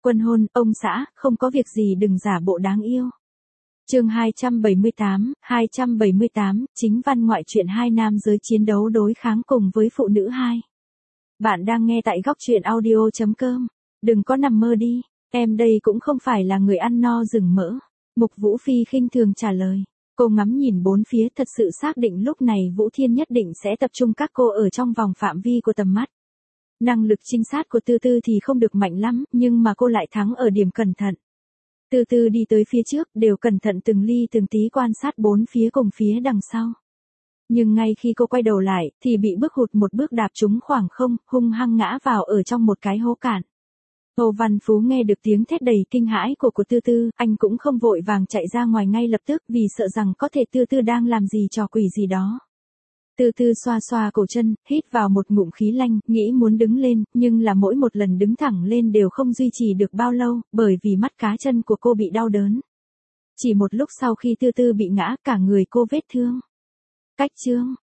Quân hôn, ông xã, không có việc gì đừng giả bộ đáng yêu. Chương 278, chính văn ngoại truyện hai nam giới chiến đấu đối kháng cùng với phụ nữ hai. Bạn đang nghe tại góc truyện audio.com. Đừng có nằm mơ đi, em đây cũng không phải là người ăn no rừng mỡ. Mục Vũ Phi khinh thường trả lời. Cô ngắm nhìn bốn phía thật sự xác định lúc này Vũ Thiên nhất định sẽ tập trung các cô ở trong vòng phạm vi của tầm mắt. Năng lực trinh sát của Tư Tư thì không được mạnh lắm, nhưng mà cô lại thắng ở điểm cẩn thận. Tư Tư đi tới phía trước, đều cẩn thận từng ly từng tí quan sát bốn phía cùng phía đằng sau. Nhưng ngay khi cô quay đầu lại, thì bị bước hụt một bước đạp trúng khoảng không, hung hăng ngã vào ở trong một cái hố cạn. Hồ Văn Phú nghe được tiếng thét đầy kinh hãi của Tư Tư, anh cũng không vội vàng chạy ra ngoài ngay lập tức vì sợ rằng có thể Tư Tư đang làm gì trò quỷ gì đó. Tư Tư xoa xoa cổ chân, hít vào một ngụm khí lạnh, nghĩ muốn đứng lên, nhưng là mỗi một lần đứng thẳng lên đều không duy trì được bao lâu, bởi vì mắt cá chân của cô bị đau đớn. Chỉ một lúc sau khi Tư Tư bị ngã, cả người cô vết thương. Cách chương